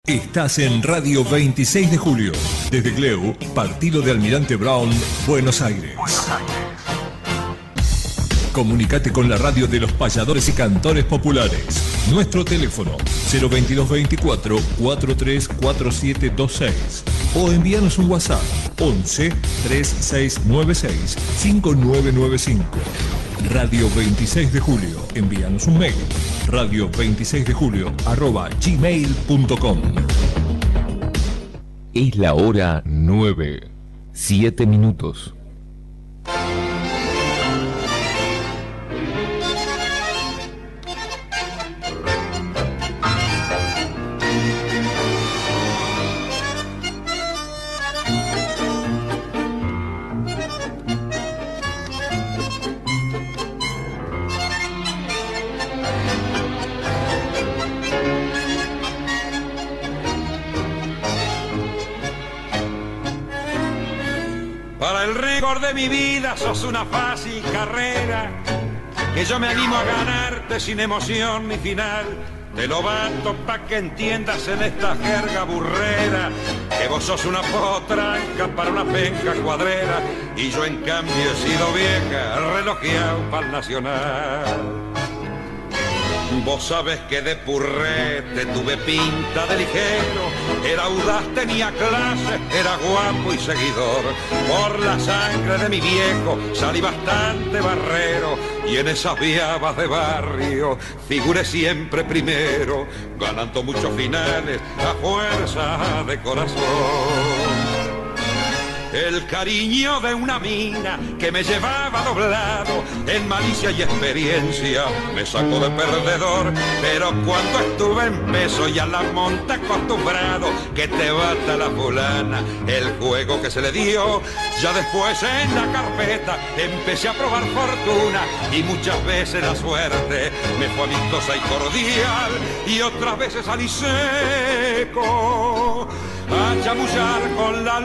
Estás en Radio 26 de Julio, desde Gleu, partido de Almirante Brown, Buenos Aires. Comunicate con la radio de los payadores y cantores populares. Nuestro teléfono 02224 434726 o envíanos un WhatsApp 11 3696 5995. Radio 26 de Julio. Envíanos un mail radio26dejulio@gmail.com. Es la hora 9, 7 minutos. De mi vida sos una fácil carrera que yo me animo a ganarte sin emoción ni final. Te lo bato pa' que entiendas en esta jerga burrera que vos sos una potranca para una penca cuadrera y yo en cambio he sido vieja, relojeado pa'l nacional. Vos sabés que de purrete tuve pinta de ligero, era audaz, tenía clase, era guapo y seguidor. Por la sangre de mi viejo salí bastante barrero y en esas viabas de barrio figuré siempre primero, ganando muchos finales a fuerza de corazón. El cariño de una mina que me llevaba doblado en malicia y experiencia me sacó de perdedor, pero cuando estuve en peso y a la monta acostumbrado que te bata la fulana, el juego que se le dio, ya después en la carpeta empecé a probar fortuna y muchas veces la suerte me fue amistosa y cordial y otras veces salí seco a chamullar con la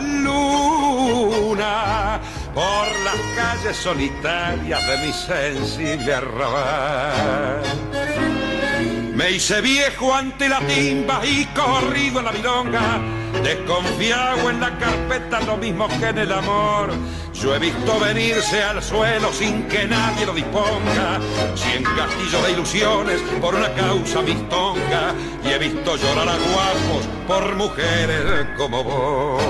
luna por las calles solitarias de mi sensible arrabal. Me hice viejo ante la timba y corrido en la milonga, desconfiado en la carpeta lo mismo que en el amor. Yo he visto venirse al suelo sin que nadie lo disponga, 100 castillos de ilusiones por una causa mistonga, y he visto llorar a guapos por mujeres como vos.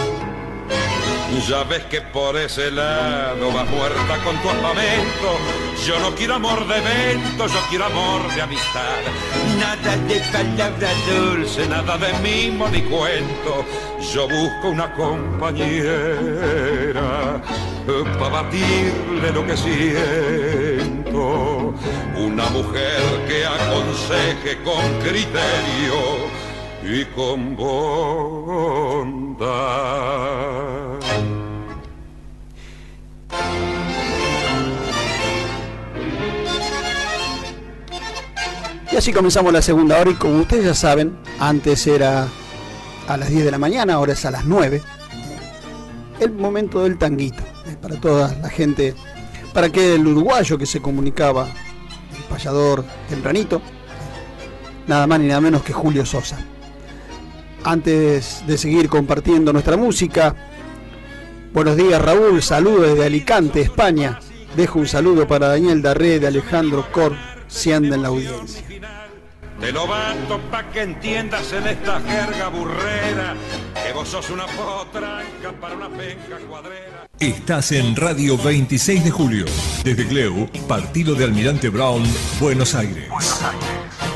Ya ves que por ese lado vas muerta con tu armamento. Yo no quiero amor de evento, yo quiero amor de amistad. Nada de palabra dulce, nada de mimo ni cuento. Yo busco una compañera para batirle lo que siento. Una mujer que aconseje con criterio y con bondad. Y así comenzamos la segunda hora y como ustedes ya saben, antes era a las 10 de la mañana, ahora es a las 9. El momento del tanguito, para toda la gente, para que el uruguayo que se comunicaba, el payador tempranito, nada más ni nada menos que Julio Sosa. Antes de seguir compartiendo nuestra música, buenos días Raúl, saludos desde Alicante, España. Dejo un saludo para Daniel Darré de Alejandro Cor, si anda en la audiencia. Te lo bato pa' que entiendas en esta jerga burrera que vos sos una potranca para una penca cuadrera. Estás en Radio 26 de Julio, desde Gleu, partido de Almirante Brown, Buenos Aires.